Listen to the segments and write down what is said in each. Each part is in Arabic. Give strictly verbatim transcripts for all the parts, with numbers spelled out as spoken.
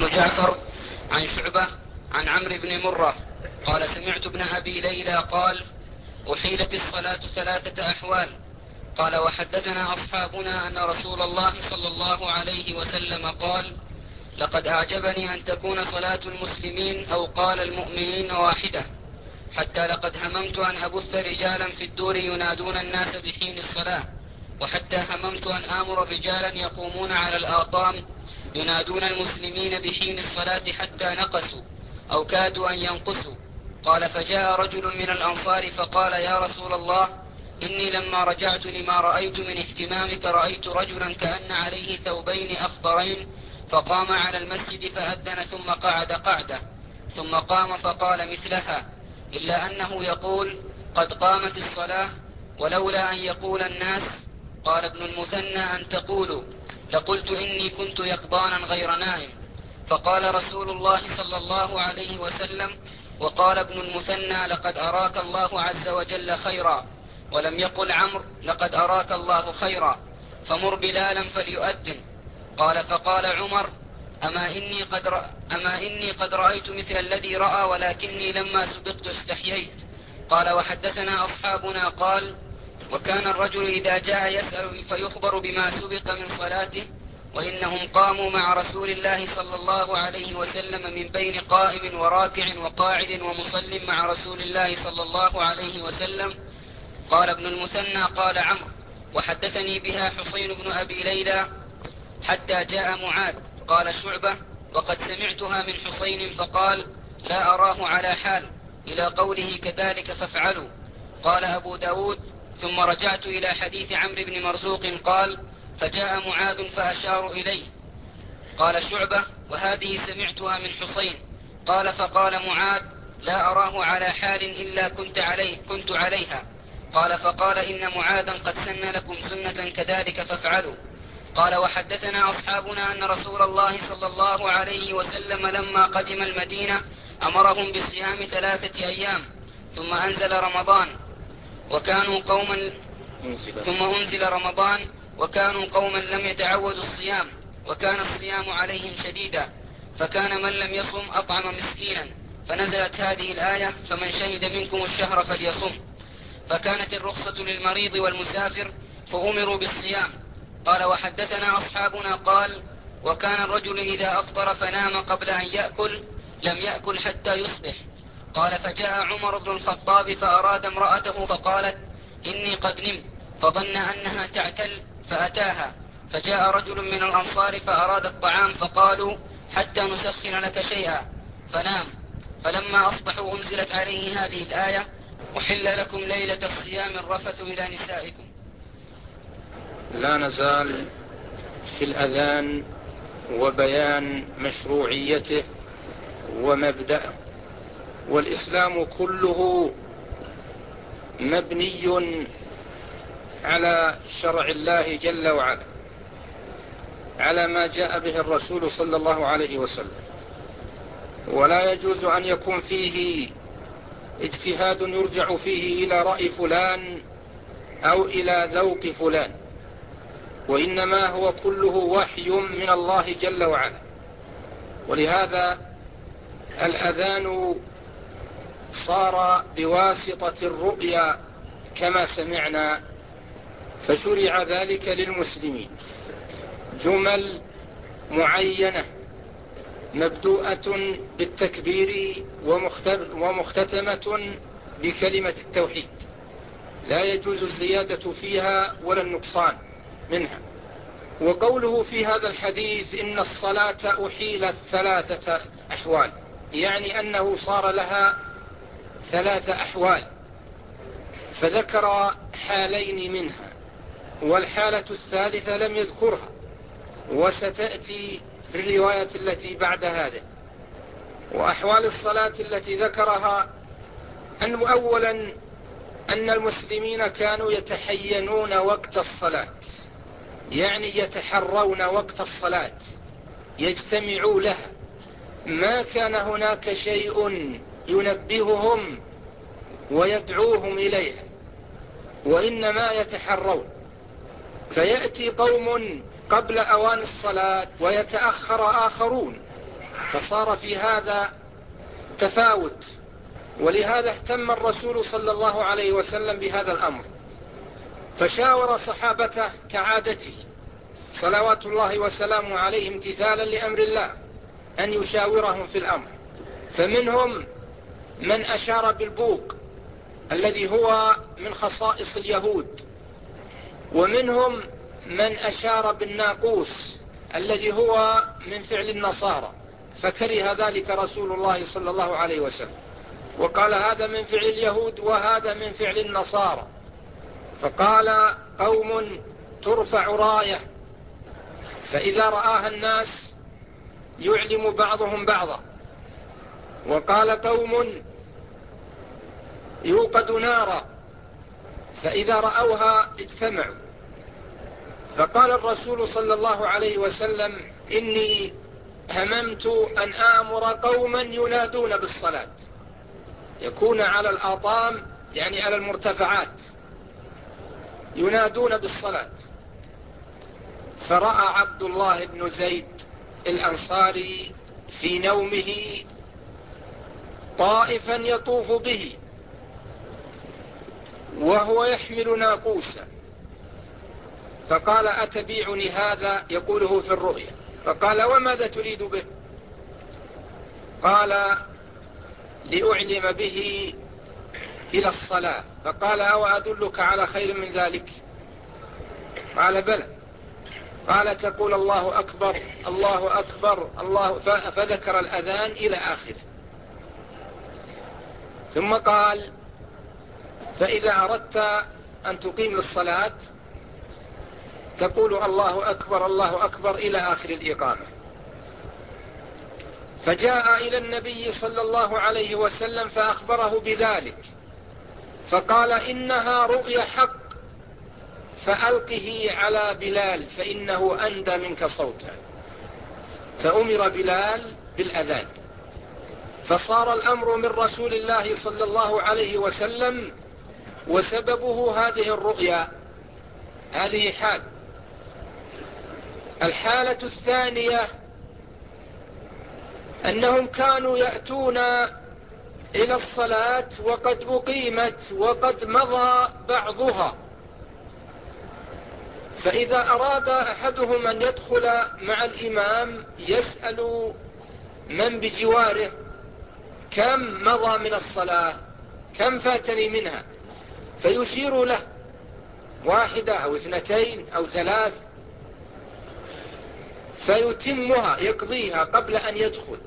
بن جعفر عن شعبة عن عمرو بن مرة قال سمعت ابن أبي ليلى قال أحيلت الصلاة ثلاثة أحوال. قال وحدثنا أصحابنا أن رسول الله صلى الله عليه وسلم قال لقد أعجبني أن تكون صلاة المسلمين أو قال المؤمنين واحدة، حتى لقد هممت أن أبث رجالا في الدور ينادون الناس بحين الصلاة، وحتى هممت أن آمر رجالا يقومون على الآطام ينادون المسلمين بحين الصلاة حتى نقصوا أو كادوا أن ينقصوا. قال فجاء رجل من الأنصار فقال يا رسول الله إني لما رجعت لما رأيت من اهتمامك رأيت رجلا كأن عليه ثوبين أخضرين فقام على المسجد فأذن ثم قعد قعدة ثم قام فقال مثلها، إلا أنه يقول قد قامت الصلاة ولولا أن يقول الناس. قال ابن المثنى أن تقولوا لقلت إني كنت يقظانا غير نائم. فقال رسول الله صلى الله عليه وسلم وقال ابن المثنى لقد أراك الله عز وجل خيرا، ولم يقل عمرو لقد أراك الله خيرا، فمر بلالا فليؤذن. قال فقال عمر أما إني قد, رأ أما إني قد رأيت مثل الذي رأى ولكني لما سبقت استحييت. قال وحدثنا أصحابنا قال وكان الرجل إذا جاء يسأل فيخبر بما سبق من صلاته، وإنهم قاموا مع رسول الله صلى الله عليه وسلم من بين قائم وراكع وقاعد ومصل مع رسول الله صلى الله عليه وسلم. قال ابن المثنى قال عمرو وحدثني بها حسين بن أبي ليلى حتى جاء معاذ. قال شعبة وقد سمعتها من حسين فقال لا أراه على حال إلى قوله كذلك فافعلوا. قال أبو داود ثم رجعت إلى حديث عمرو بن مرزوق قال فجاء معاذ فأشاروا إليه. قال شعبة وهذه سمعتها من حسين. قال فقال معاذ لا أراه على حال إلا كنت, عليه كنت عليها. قال فقال إن معاذا قد سن لكم سنة كذلك فافعلوا. قال وحدثنا أصحابنا أن رسول الله صلى الله عليه وسلم لما قدم المدينة أمرهم بصيام ثلاثة أيام ثم أنزل رمضان وكانوا قوما ثم أنزل رمضان وكانوا قوما لم يتعودوا الصيام وكان الصيام عليهم شديدا، فكان من لم يصم أطعم مسكينا، فنزلت هذه الآية فمن شهد منكم الشهر فليصم، فكانت الرخصة للمريض والمسافر فأمروا بالصيام. قال وحدثنا أصحابنا قال وكان الرجل إذا أفطر فنام قبل أن يأكل لم يأكل حتى يصبح. قال فجاء عمر بن الخطاب فأراد امرأته فقالت إني قد نمت، فظن أنها تعتل فأتاها، فجاء رجل من الأنصار فأراد الطعام فقالوا حتى نسخن لك شيئا فنام. فلما أصبحوا أنزلت عليه هذه الآية أحل لكم ليلة الصيام الرفث إلى نسائكم. لا نزال في الأذان وبيان مشروعيته ومبدأه، والإسلام كله مبني على شرع الله جل وعلا، على ما جاء به الرسول صلى الله عليه وسلم، ولا يجوز أن يكون فيه اجتهاد يرجع فيه إلى رأي فلان أو إلى ذوق فلان، وإنما هو كله وحي من الله جل وعلا. ولهذا الأذان صار بواسطة الرؤيا كما سمعنا، فشرع ذلك للمسلمين جمل معينة مبدوءة بالتكبير ومختتمة بكلمة التوحيد، لا يجوز الزيادة فيها ولا النقصان منها. وقوله في هذا الحديث إن الصلاة أحيلت ثلاثة أحوال، يعني أنه صار لها ثلاث أحوال، فذكر حالين منها، والحالة الثالثة لم يذكرها، وستأتي في الرواية التي بعد هذا. وأحوال الصلاة التي ذكرها أن أولا أن المسلمين كانوا يتحينون وقت الصلاة، يعني يتحرون وقت الصلاة، يجتمعوا لها، ما كان هناك شيء ينبههم ويدعوهم إليها، وإنما يتحرون. فيأتي قوم قبل أوان الصلاة ويتأخر آخرون، فصار في هذا تفاوت، ولهذا اهتم الرسول صلى الله عليه وسلم بهذا الأمر، فشاور صحابته كعادته صلوات الله وسلامه عليه امتثالا لأمر الله أن يشاورهم في الأمر. فمنهم من أشار بالبوق الذي هو من خصائص اليهود، ومنهم من أشار بالناقوس الذي هو من فعل النصارى، فكره ذلك رسول الله صلى الله عليه وسلم وقال هذا من فعل اليهود وهذا من فعل النصارى. فقال قوم ترفع راية فإذا رآها الناس يعلم بعضهم بعضا، وقال قوم يوقد نارا فإذا رأوها اجتمعوا. فقال الرسول صلى الله عليه وسلم إني هممت أن آمر قوما ينادون بالصلاة، يكون على الآطام يعني على المرتفعات ينادون بالصلاة. فرأى عبد الله بن زيد الأنصاري في نومه طائفا يطوف به وهو يحمل ناقوسا، فقال أتبيعني هذا؟ يقوله في الرؤيا. فقال وماذا تريد به؟ قال لأعلم به إلى الصلاة. فقال أو أدلك على خير من ذلك؟ قال بلى. قال تقول الله أكبر الله أكبر الله، فذكر الأذان إلى آخره. ثم قال فإذا أردت أن تقيم الصلاة تقول الله أكبر الله أكبر إلى آخر الإقامة. فجاء إلى النبي صلى الله عليه وسلم فأخبره بذلك، فقال إنها رؤيا حق فألقه على بلال فإنه أندى منك صوتا. فأمر بلال بالأذان، فصار الأمر من رسول الله صلى الله عليه وسلم، وسببه هذه الرؤيا. هذه حال. الحالة الثانية أنهم كانوا يأتون إلى الصلاة وقد أقيمت وقد مضى بعضها، فإذا أراد أحدهم أن يدخل مع الإمام يسأل من بجواره كم مضى من الصلاة، كم فاتني منها، فيشير له واحدة أو اثنتين أو ثلاث فيتمها يقضيها قبل أن يدخل،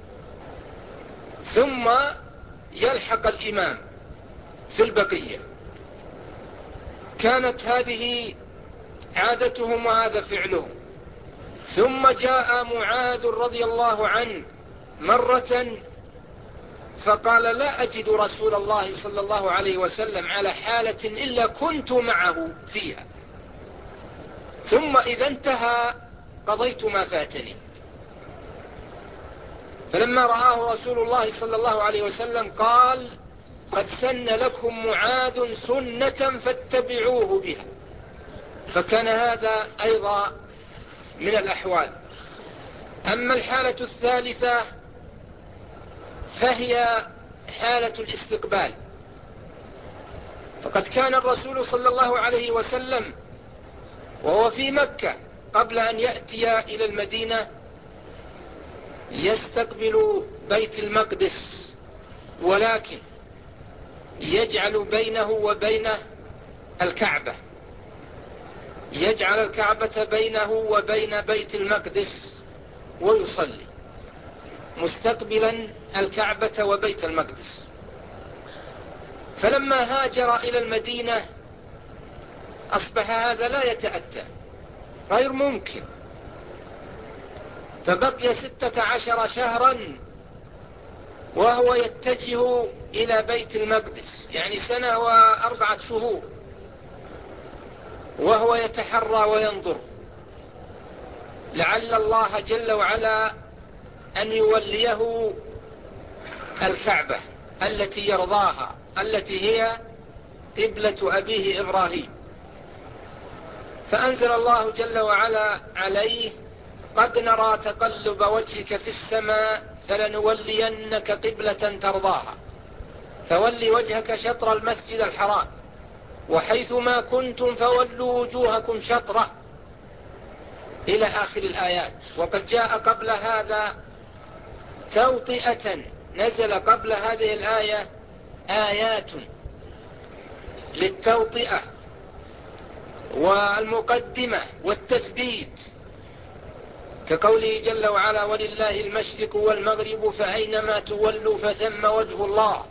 ثم يلحق الإمام في البقية. كانت هذه عادتهم وهذا فعلهم. ثم جاء معاذ رضي الله عنه مرة فقال لا أجد رسول الله صلى الله عليه وسلم على حالة إلا كنت معه فيها، ثم إذا انتهى قضيت ما فاتني. فلما رآه رسول الله صلى الله عليه وسلم قال قد سن لكم معاذ سنة فاتبعوه بها. فكان هذا أيضا من الأحوال. أما الحالة الثالثة فهي حالة الاستقبال، فقد كان الرسول صلى الله عليه وسلم وهو في مكة قبل أن يأتي إلى المدينة يستقبل بيت المقدس، ولكن يجعل بينه وبينه الكعبة، يجعل الكعبة بينه وبين بيت المقدس ويصلي مستقبلا الكعبة وبيت المقدس. فلما هاجر إلى المدينة أصبح هذا لا يتأتى، غير ممكن، فبقي ستة عشر شهرا وهو يتجه إلى بيت المقدس، يعني سنة وأربعة شهور وهو يتحرى وينظر لعل الله جل وعلا أن يوليه الكعبة التي يرضاها، التي هي قبلة أبيه إبراهيم. فأنزل الله جل وعلا عليه قد نرى تقلب وجهك في السماء فلنولينك قبلة ترضاها فولي وجهك شطر المسجد الحرام وحيث ما كنتم فولوا وجوهكم شطره إلى آخر الآيات. وقد جاء قبل هذا توطئة، نزل قبل هذه الآية آيات للتوطئة والمقدمة والتثبيت، كقوله جل وعلا ولله المشرق والمغرب فأينما تولوا فثم وجه الله.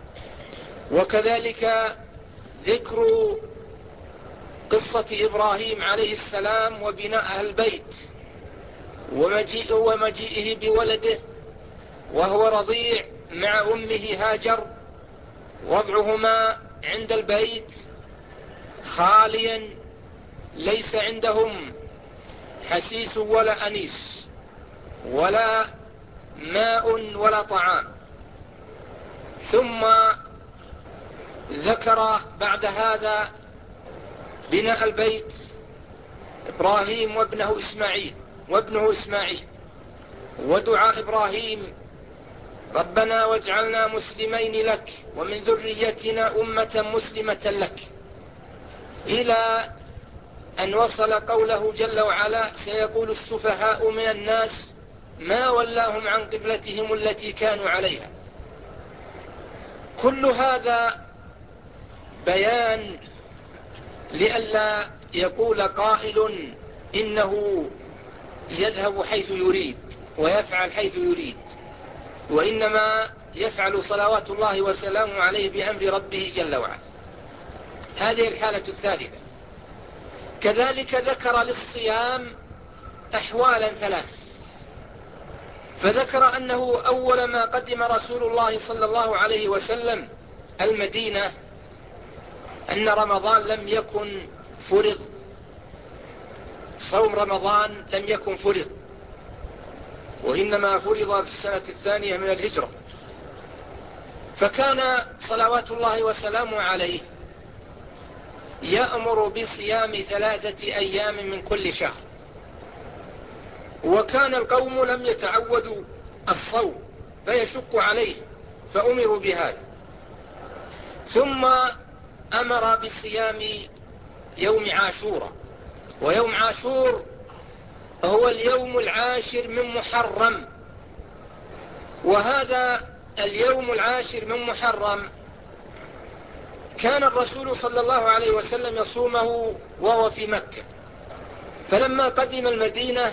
وكذلك ذكر قصة إبراهيم عليه السلام وبناء البيت ومجيئه ومجيئه بولده وهو رضيع مع أمه هاجر، وضعهما عند البيت خاليا ليس عندهم حسيس ولا أنيس ولا ماء ولا طعام. ثم ذكر بعد هذا بناء البيت إبراهيم وابنه إسماعيل وابنه إسماعيل ودعاء إبراهيم ربنا واجعلنا مسلمين لك ومن ذريتنا أمة مسلمة لك، إلى أن وصل قوله جل وعلا سيقول السفهاء من الناس ما ولاهم عن قبلتهم التي كانوا عليها. كل هذا بيان لئلا يقول قائل إنه يذهب حيث يريد ويفعل حيث يريد، وإنما يفعل صلوات الله وسلامه عليه بأمر ربه جل وعلا. هذه الحالة الثالثة. كذلك ذكر للصيام أحوالا ثلاث، فذكر أنه أول ما قدم رسول الله صلى الله عليه وسلم المدينة أن رمضان لم يكن فرض، صوم رمضان لم يكن فرض، وإنما فرض في السنة الثانية من الهجرة. فكان صلوات الله وسلامه عليه يأمر بصيام ثلاثة أيام من كل شهر، وكان القوم لم يتعودوا الصوم فيشق عليه فأمروا بهذا. ثم أمر بصيام يوم عاشور، ويوم عاشور هو اليوم العاشر من محرم، وهذا اليوم العاشر من محرم كان الرسول صلى الله عليه وسلم يصومه وهو في مكة، فلما قدم المدينة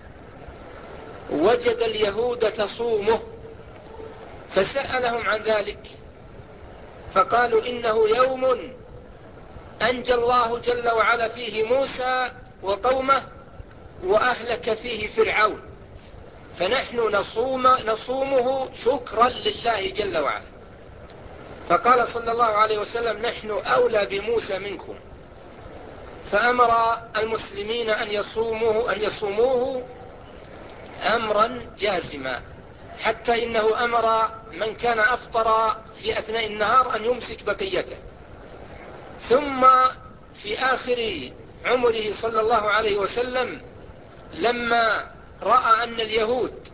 وجد اليهود تصومه فسألهم عن ذلك فقالوا إنه يوم أنجى الله جل وعلا فيه موسى وقومه وأهلك فيه فرعون، فنحن نصوم نصومه شكرا لله جل وعلا. فقال صلى الله عليه وسلم نحن أولى بموسى منكم، فأمر المسلمين أن يصوموه, أن يصوموه أمرا جازما، حتى إنه أمر من كان أفطر في أثناء النهار أن يمسك بقيته. ثم في آخر عمره صلى الله عليه وسلم لما رأى أن اليهود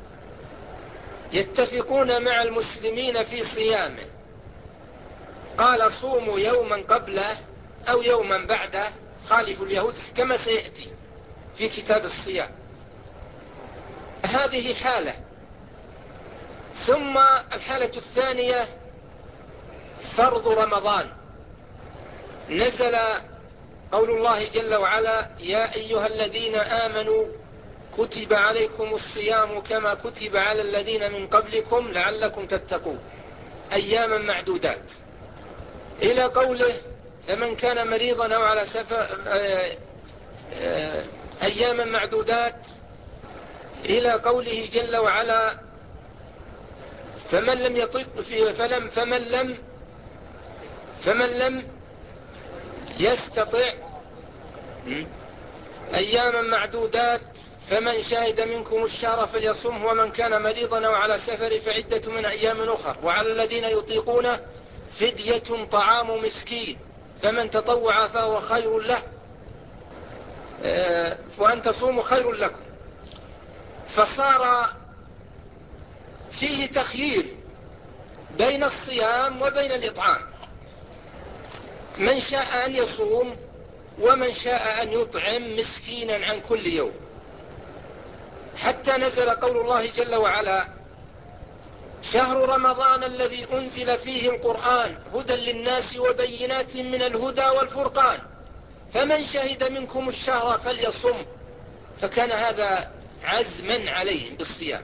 يتفقون مع المسلمين في صيامه قال صوموا يوما قبله أو يوما بعده، خالفوا اليهود كما سيأتي في كتاب الصيام. هذه حالة. ثم الحالة الثانية فرض رمضان، نزل قول الله جل وعلا يا أيها الذين آمنوا كتب عليكم الصيام كما كتب على الذين من قبلكم لعلكم تتقون أياما معدودات، إلى قوله فمن كان مريضا أو على سفر أياما معدودات، إلى قوله جل وعلا فمن لم يطق في فلم فمن لم فمن لم يستطع أياما معدودات فمن شهد منكم الشهر فليصمه ومن كان مريضا أو على سفر فعدة من أيام أخر وعلى الذين يطيقونه فدية طعام مسكين فمن تطوع فهو خير له وأن تصوموا خير لكم. فصار فيه تخيير بين الصيام وبين الإطعام، من شاء أن يصوم ومن شاء أن يطعم مسكينا عن كل يوم، حتى نزل قول الله جل وعلا: شهر رمضان الذي أنزل فيه القرآن هدى للناس وبينات من الهدى والفرقان فمن شهد منكم الشهر فليصم. فكان هذا عزما عليهم بالصيام.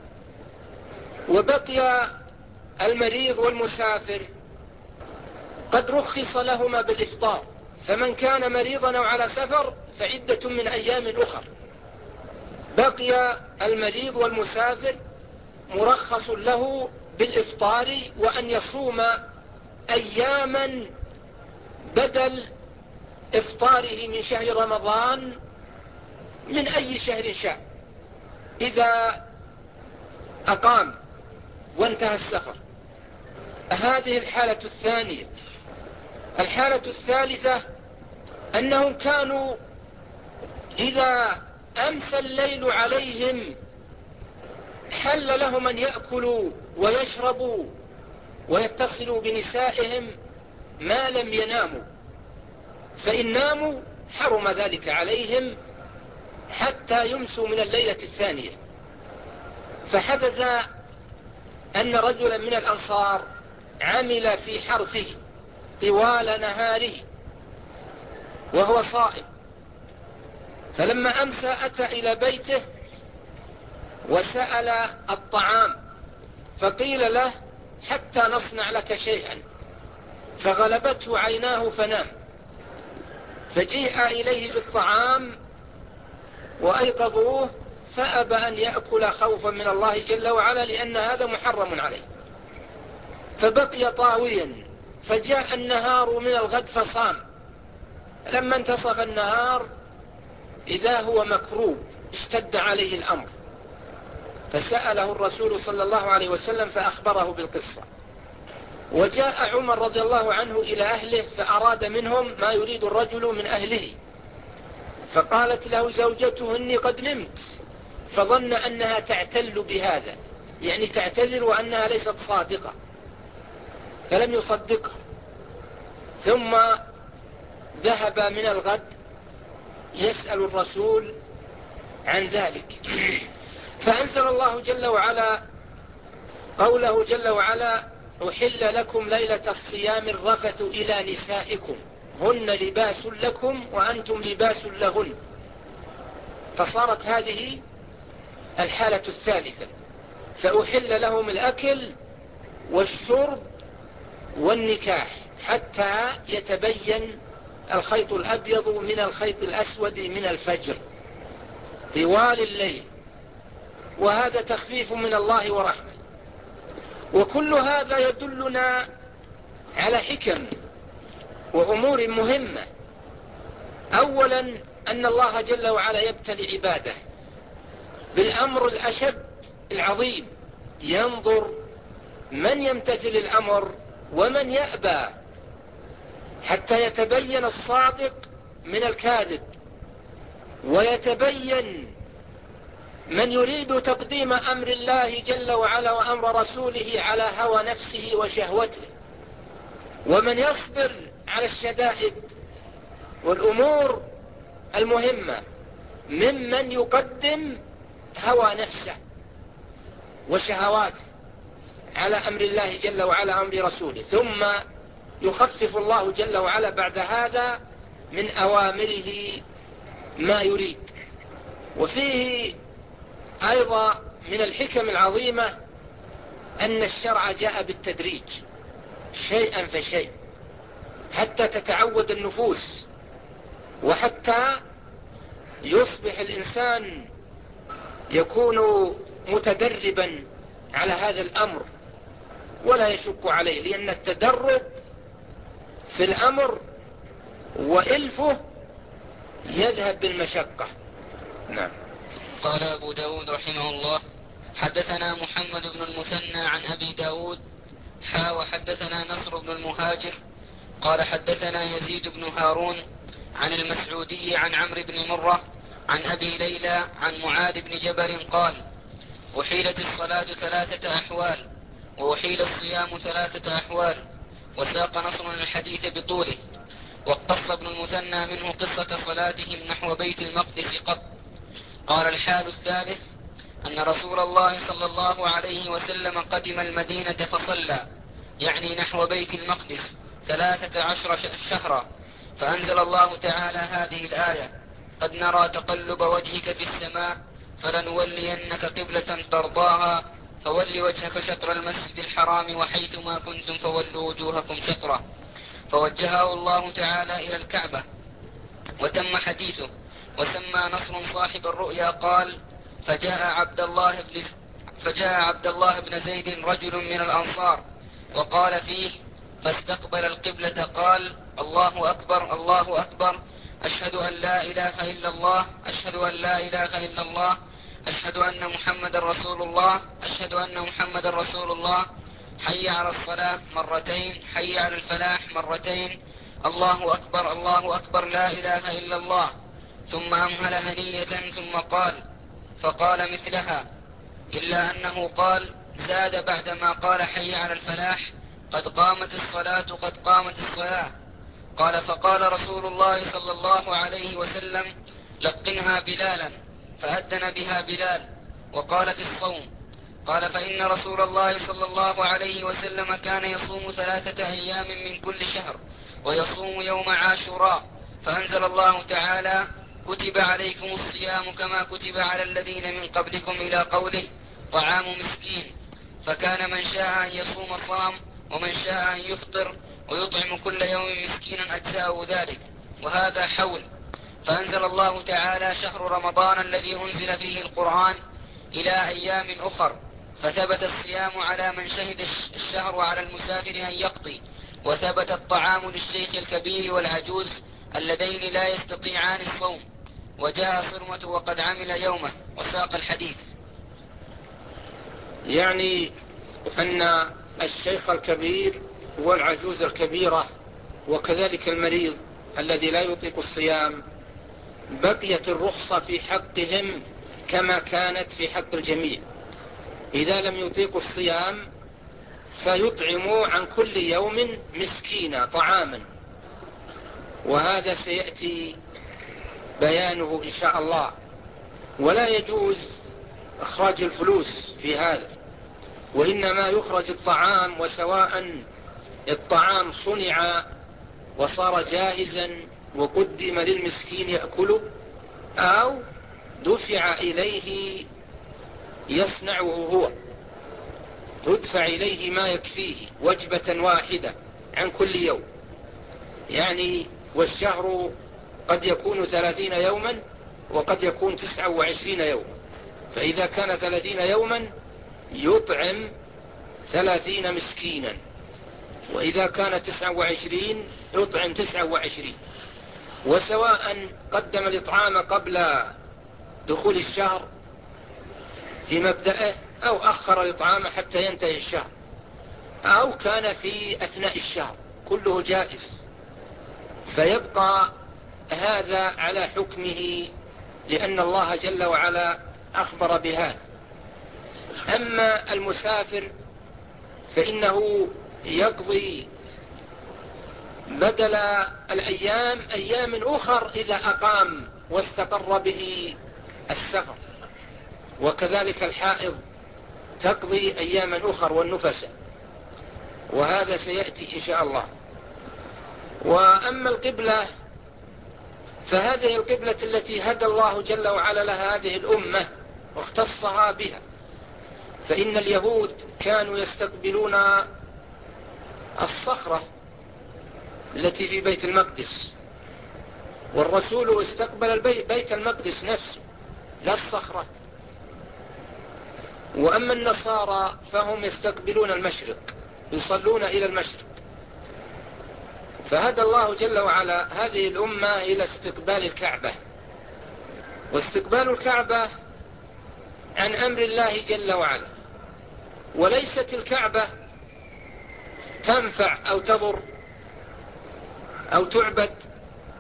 وبقي المريض والمسافر قد رخص لهما بالإفطار، فمن كان مريضا أو على سفر فعدة من أيام أخر. بقي المريض والمسافر مرخص له بالإفطار وأن يصوم أياما بدل إفطاره من شهر رمضان من أي شهر شاء إذا أقام وانتهى السفر. هذه الحالة الثانية. الحالة الثالثة أنهم كانوا إذا أمسى الليل عليهم حل لهم أن يأكلوا ويشربوا ويتصلوا بنسائهم ما لم يناموا، فإن ناموا حرم ذلك عليهم حتى يمسوا من الليلة الثانية. فحدث أن رجلا من الأنصار عمل في حرثه طوال نهاره وهو صائم، فلما أمسى أتى إلى بيته وسأل الطعام، فقيل له: حتى نصنع لك شيئا، فغلبته عيناه فنام. فجيء إليه بالطعام وأيقظوه فأبى أن يأكل خوفا من الله جل وعلا لأن هذا محرم عليه، فبقي طاويا. فجاء النهار من الغد فصام. لما انتصف النهار إذا هو مكروب، اشتد عليه الأمر، فسأله الرسول صلى الله عليه وسلم فأخبره بالقصة. وجاء عمر رضي الله عنه إلى أهله فأراد منهم ما يريد الرجل من أهله، فقالت له زوجته: إني قد نمت، فظن أنها تعتل بهذا، يعني تعتذر وأنها ليست صادقة، فلم يصدقها. ثم ذهب من الغد يسأل الرسول عن ذلك، فأنزل الله جل وعلا قوله جل وعلا: أحل لكم ليلة الصيام الرفث إلى نسائكم هن لباس لكم وأنتم لباس لهن. فصارت هذه الحالة الثالثة، فأحل لهم الأكل والشرب والنكاح حتى يتبين الخيط الأبيض من الخيط الأسود من الفجر طوال الليل، وهذا تخفيف من الله ورحمة. وكل هذا يدلنا على حكم وأمور مهمة. أولا أن الله جل وعلا يبتلي عباده بالأمر الأشد العظيم، ينظر من يمتثل الأمر ومن يأبى حتى يتبين الصادق من الكاذب، ويتبين من يريد تقديم أمر الله جل وعلا وأمر رسوله على هوى نفسه وشهوته، ومن يصبر على الشدائد والأمور المهمة ممن يقدم هوى نفسه وشهواته على أمر الله جل وعلا أمر رسوله، ثم يخفف الله جل وعلا بعد هذا من أوامره ما يريد. وفيه أيضا من الحكم العظيمة أن الشرع جاء بالتدريج شيئا فشيء حتى تتعود النفوس، وحتى يصبح الإنسان يكون متدربا على هذا الأمر ولا يشك عليه، لأن التدرب في الأمر وإلفه يذهب بالمشقة. نعم. قال أبو داود رحمه الله: حدثنا محمد بن المثنى عن أبي داود حا وحدثنا نصر بن المهاجر قال حدثنا يزيد بن هارون عن المسعودي عن عمرو بن مرة عن أبي ليلى عن معاذ بن جبل قال: أحيلت الصلاة ثلاثة أحوال، وأحيل الصيام ثلاثة أحوال. وساق نصر الحديث بطوله. واقتص ابن المثنى منه قصة صلاتهم نحو بيت المقدس قط. قال الحال الثالث أن رسول الله صلى الله عليه وسلم قدم المدينة فصلى، يعني نحو بيت المقدس، ثلاثة عشر شهرا، فأنزل الله تعالى هذه الآية: قد نرى تقلب وجهك في السماء فلنولينك قبلة ترضاها فول وجهك شطر المسجد الحرام وحيثما كنتم فولوا وجوهكم شطره. فوجهه الله تعالى إلى الكعبة. وتم حديثه. وسمى نصر صاحب الرؤيا قال: فجاء عبد الله بن فجاء عبد الله بن زيد رجل من الأنصار وقال فيه: فاستقبل القبلة قال: الله أكبر الله أكبر، أشهد أن لا إله إلا الله، أشهد أن لا إله إلا الله، أشهد أن محمد رسول الله، أشهد أن محمد رسول الله، حي على الصلاة مرتين، حي على الفلاح مرتين، الله أكبر الله أكبر، لا إله إلا الله. ثم أمهل هنية ثم قال، فقال مثلها، إلا أنه قال زاد بعدما قال حي على الفلاح: قد قامت الصلاة قد قامت الصلاة. قال: فقال رسول الله صلى الله عليه وسلم: لقنها بلالا، فأذن بها بلال. وقال في الصوم، قال: فإن رسول الله صلى الله عليه وسلم كان يصوم ثلاثة أيام من كل شهر ويصوم يوم عاشوراء، فأنزل الله تعالى: كتب عليكم الصيام كما كتب على الذين من قبلكم إلى قوله: طعام مسكين. فكان من شاء أن يصوم صام، ومن شاء أن يفطر ويطعم كل يوم مسكينا أجزاءه ذلك، وهذا حول. فأنزل الله تعالى: شهر رمضان الذي أنزل فيه القرآن إلى أيام أخر. فثبت الصيام على من شهد الشهر وعلى المسافر أن يقضي. وثبت الطعام للشيخ الكبير والعجوز اللذين لا يستطيعان الصوم. وجاء صرمة وقد عمل يومه. وساق الحديث. يعني أن الشيخ الكبير والعجوز الكبيرة وكذلك المريض الذي لا يطيق الصيام بقيت الرخصة في حقهم كما كانت في حق الجميع. إذا لم يطيقوا الصيام فيطعموا عن كل يوم مسكينا طعاما، وهذا سيأتي بيانه إن شاء الله. ولا يجوز إخراج الفلوس في هذا، وإنما يخرج الطعام، وسواء الطعام صنع وصار جاهزا وقدم للمسكين يأكله، أو دفع إليه يصنعه هو، يدفع إليه ما يكفيه وجبة واحدة عن كل يوم. يعني والشهر قد يكون ثلاثين يوما وقد يكون تسعة وعشرين يوما، فإذا كان ثلاثين يوما يطعم ثلاثين مسكينا، وإذا كان تسعة وعشرين يطعم تسعة وعشرين. وسواء قدم الإطعام قبل دخول الشهر في مبدأه أو أخر الإطعام حتى ينتهي الشهر، أو كان في أثناء الشهر، كله جائز. فيبقى هذا على حكمه لأن الله جل وعلا أخبر بهذا. أما المسافر فإنه يقضي بدل الأيام أيام أخر إذا أقام واستقر به السفر، وكذلك الحائض تقضي أياما أخر والنفس، وهذا سيأتي إن شاء الله. وأما القبلة فهذه القبلة التي هدى الله جل وعلا لها هذه الأمة واختصها بها، فإن اليهود كانوا يستقبلون الصخرة التي في بيت المقدس، والرسول استقبل بيت المقدس نفسه لا الصخرة. وأما النصارى فهم يستقبلون المشرق، يصلون إلى المشرق. فهدى الله جل وعلا هذه الأمة إلى استقبال الكعبة، واستقبال الكعبة عن أمر الله جل وعلا، وليست الكعبة تنفع أو تضر أو تعبد،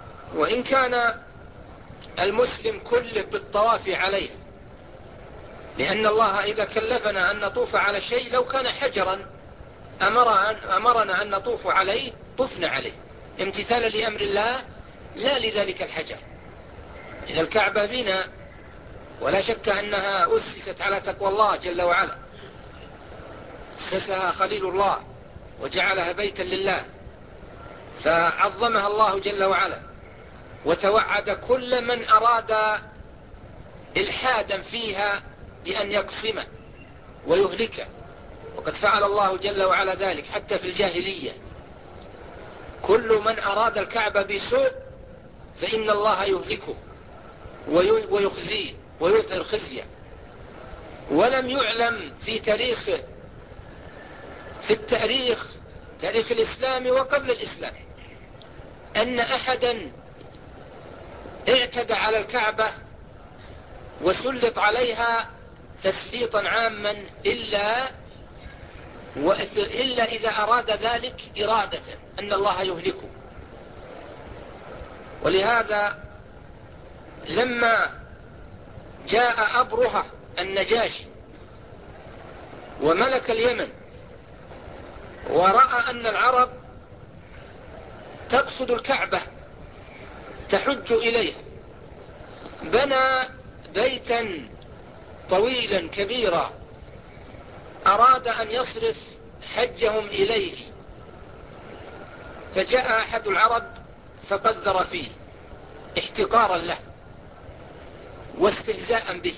وإن كان المسلم كله بالطواف عليه، لأن الله إذا كلفنا أن نطوف على شيء لو كان حجرا أمرنا أن نطوف عليه طفنا عليه امتثالا لأمر الله لا لذلك الحجر. إذا الكعبة بنا ولا شك أنها أسست على تقوى الله جل وعلا، أسسها خليل الله وجعلها بيتا لله، فعظمها الله جل وعلا وتوعد كل من أراد إلحادا فيها بأن يقسمه ويهلكه، وقد فعل الله جل وعلا ذلك حتى في الجاهلية. كل من أراد الكعبة بسوء فإن الله يهلكه ويخزيه ويظهر خزيه. ولم يعلم في تاريخ في التاريخ تاريخ الإسلام وقبل الإسلام أن أحدا اعتدى على الكعبة وسلط عليها تسليطا عاما إلا إلا إذا أراد ذلك إرادة أن الله يهلكه. ولهذا لما جاء أبرهة النجاشي وملك اليمن ورأى أن العرب تقصد الكعبة تحج إليها، بنى بيتا طويلا كبيرا أراد أن يصرف حجهم إليه، فجاء أحد العرب فقذر فيه احتقارا له واستهزاء به.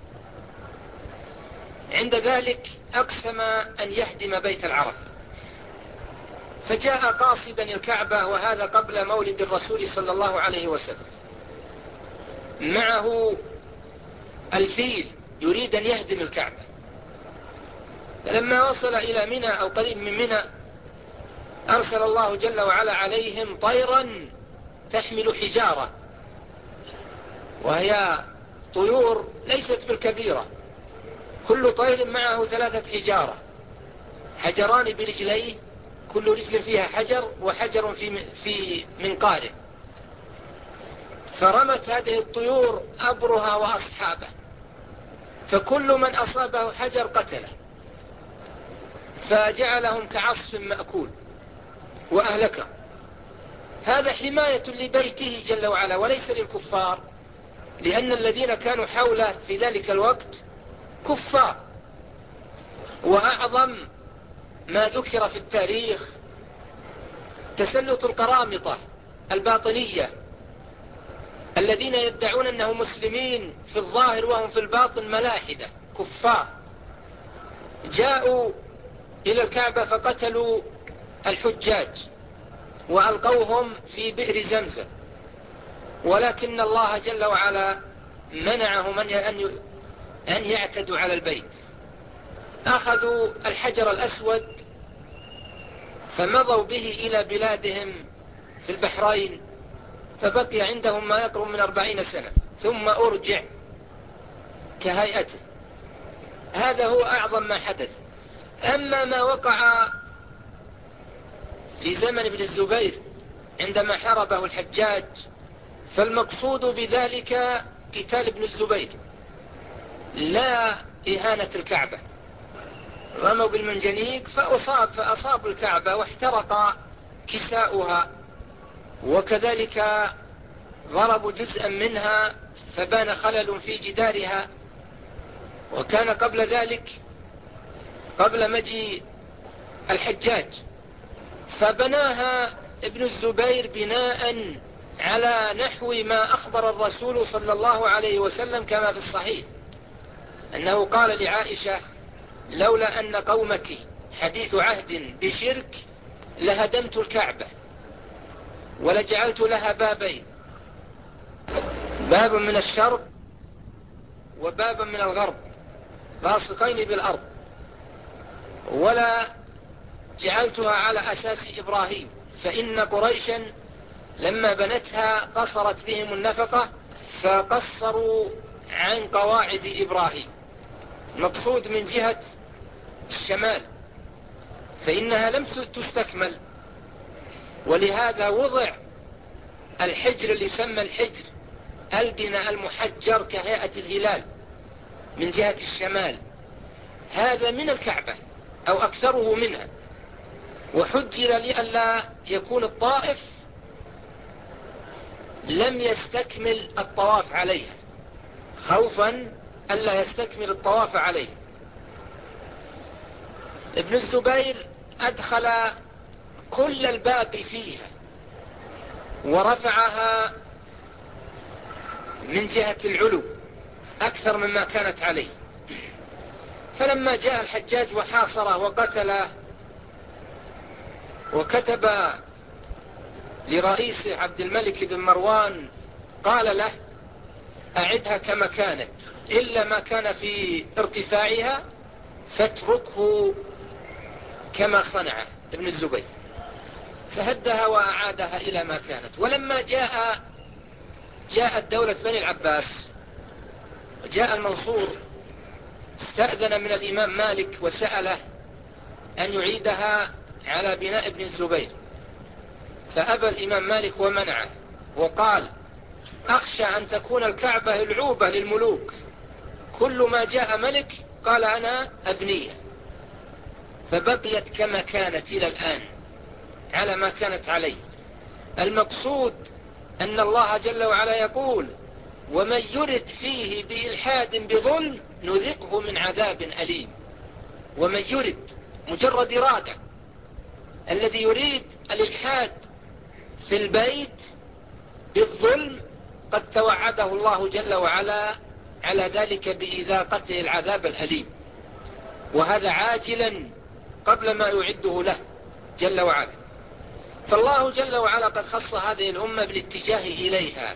عند ذلك أقسم أن يهدم بيت العرب، فجاء قاصدا الكعبة، وهذا قبل مولد الرسول صلى الله عليه وسلم، معه الفيل يريد أن يهدم الكعبة. فلما وصل إلى منى أو قريب من منى أرسل الله جل وعلا عليهم طيرا تحمل حجارة، وهي طيور ليست بالكبيرة، كل طير معه ثلاثة حجارة، حجران برجليه، كل رجل فيها حجر وحجر في في منقاره. فرمت هذه الطيور أبرها وأصحابه، فكل من أصابه حجر قتله، فجعلهم كعصف مأكول وأهلكه. هذا حماية لبيته جل وعلا وليس للكفار، لأن الذين كانوا حوله في ذلك الوقت كفار. وأعظم ما ذكر في التاريخ تسلط القرامطة الباطنية الذين يدعون أنهم مسلمين في الظاهر وهم في الباطن ملاحدة كفار، جاءوا إلى الكعبة فقتلوا الحجاج وألقوهم في بئر زمزم، ولكن الله جل وعلا منعهم أن يعتدوا على البيت. أخذوا الحجر الأسود فمضوا به إلى بلادهم في البحرين، فبقي عندهم ما يقرب من أربعين سنة ثم أرجع كهيئته. هذا هو أعظم ما حدث. أما ما وقع في زمن ابن الزبير عندما حاربه الحجاج فالمقصود بذلك قتال ابن الزبير لا إهانة الكعبة. رموا بالمنجنيق فأصاب فأصاب الكعبة واحترق كساؤها، وكذلك ضربوا جزءا منها فبان خلل في جدارها. وكان قبل ذلك قبل مجيء الحجاج فبناها ابن الزبير بناء على نحو ما أخبر الرسول صلى الله عليه وسلم كما في الصحيح أنه قال لعائشة: لولا أن قومك حديث عهد بشرك لهدمت الكعبة ولجعلت لها بابين، بابا من الشرق وبابا من الغرب لاصقين بالأرض، ولا جعلتها على أساس إبراهيم، فإن قريشا لما بنتها قصرت بهم النفقة فقصروا عن قواعد إبراهيم، مقصود من جهة الشمال، فإنها لم تستكمل. ولهذا وضع الحجر اللي يسمى الحجر البناء المحجر كهيئة الهلال، من جهة الشمال، هذا من الكعبة أو أكثره منها، وحجر لئلا يكون الطائف لم يستكمل الطواف عليها، خوفا ألا يستكمل الطواف عليه. ابن الزبير أدخل كل الباب فيها ورفعها من جهة العلو أكثر مما كانت عليه. فلما جاء الحجاج وحاصره وقتله وكتب لرئيسه عبد الملك بن مروان قال له أعدها كما كانت إلا ما كان في ارتفاعها فاتركه كما صنعه ابن الزبير، فهدها وأعادها إلى ما كانت. ولما جاء جاءت دولة بني العباس وجاء المنصور استأذن من الإمام مالك وسأله أن يعيدها على بناء ابن الزبير، فأبى الإمام مالك ومنعه وقال أخشى أن تكون الكعبة العوبة للملوك، كل ما جاء ملك قال أنا أبنيه، فبقيت كما كانت إلى الآن على ما كانت عليه. المقصود أن الله جل وعلا يقول ومن يرد فيه بإلحاد بظلم نذقه من عذاب أليم. ومن يرد مجرد إرادة، الذي يريد الإلحاد في البيت بالظلم قد توعده الله جل وعلا على ذلك بإذاقته العذاب الأليم، وهذا عاجلا قبل ما يعده له جل وعلا. فالله جل وعلا قد خص هذه الأمة بالاتجاه إليها،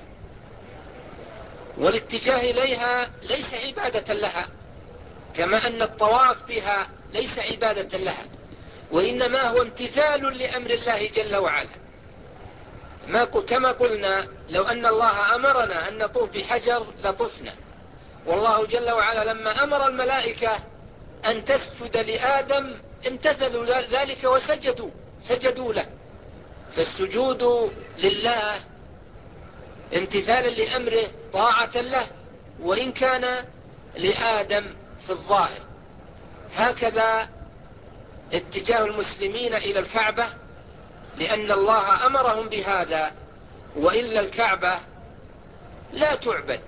والاتجاه إليها ليس عبادة لها كما أن الطواف بها ليس عبادة لها، وإنما هو امتثال لأمر الله جل وعلا. ما كما قلنا لو أن الله أمرنا أن نطوف بحجر لطفنا، والله جل وعلا لما أمر الملائكة أن تسجد لآدم امتثلوا ذلك وسجدوا سجدوا له. فالسجود لله امتثالا لأمره طاعة له، وإن كان لآدم في الظاهر. هكذا اتجاه المسلمين إلى الكعبة، لأن الله أمرهم بهذا، وإلا الكعبة لا تعبد،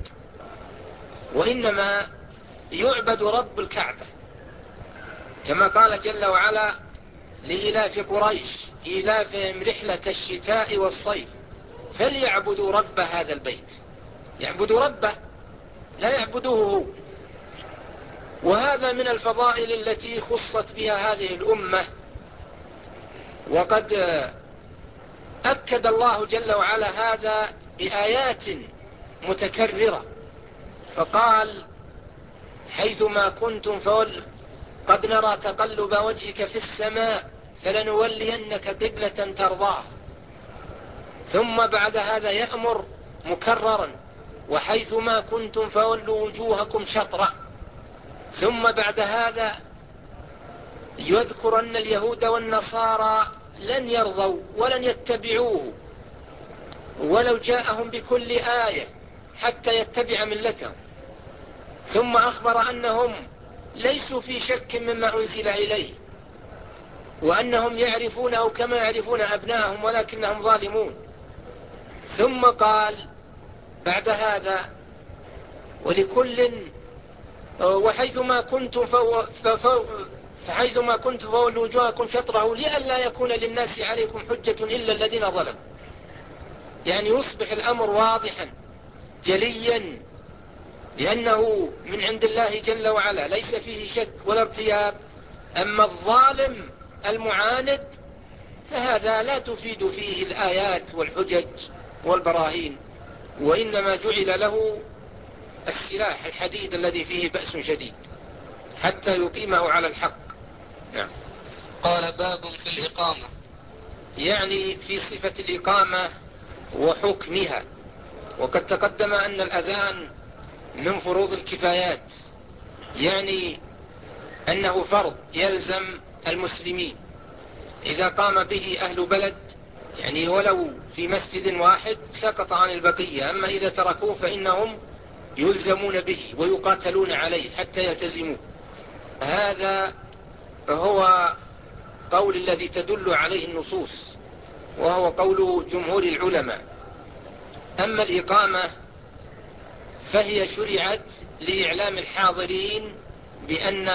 وإنما يعبد رب الكعبة، كما قال جل وعلا لإلاف قريش إلافهم رحلة الشتاء والصيف فليعبدوا رب هذا البيت. يعبدوا ربه لا يعبدوه هو. وهذا من الفضائل التي خصت بها هذه الأمة، وقد أكد الله جل وعلا هذا بآيات متكررة، فقال حيثما كنتم فول قد نرى تقلب وجهك في السماء فلنولينك قبلة ترضاها. ثم بعد هذا يأمر مكررا وحيثما كنتم فولوا وجوهكم شطرة. ثم بعد هذا يذكر أن اليهود والنصارى لن يرضوا ولن يتبعوه ولو جاءهم بكل آية حتى يتبع ملتهم. ثم أخبر أنهم ليسوا في شك مما أنزل إليه، وأنهم يعرفونه كما يعرفون أبنائهم ولكنهم ظالمون. ثم قال بعد هذا ولكل وحيثما كنتم فو فو فحيثما كنتم فولوا وجوهكم شطره لئلا يكون للناس عليكم حجة إلا الذين ظلموا. يعني يصبح الأمر واضحا جليا لأنه من عند الله جل وعلا ليس فيه شك ولا ارتياب. أما الظالم المعاند فهذا لا تفيد فيه الآيات والحجج والبراهين، وإنما جعل له السلاح الحديد الذي فيه بأس شديد حتى يقيمه على الحق. نعم. قال باب في الإقامة، يعني في صفة الإقامة وحكمها. وقد تقدم أن الأذان من فروض الكفايات، يعني أنه فرض يلزم المسلمين إذا قام به أهل بلد، يعني ولو في مسجد واحد سقط عن البقية، أما إذا تركوه فإنهم يلزمون به ويقاتلون عليه حتى يلتزموه. هذا هو قول الذي تدل عليه النصوص، وهو قول جمهور العلماء. أما الإقامة فهي شرعت لإعلام الحاضرين بأن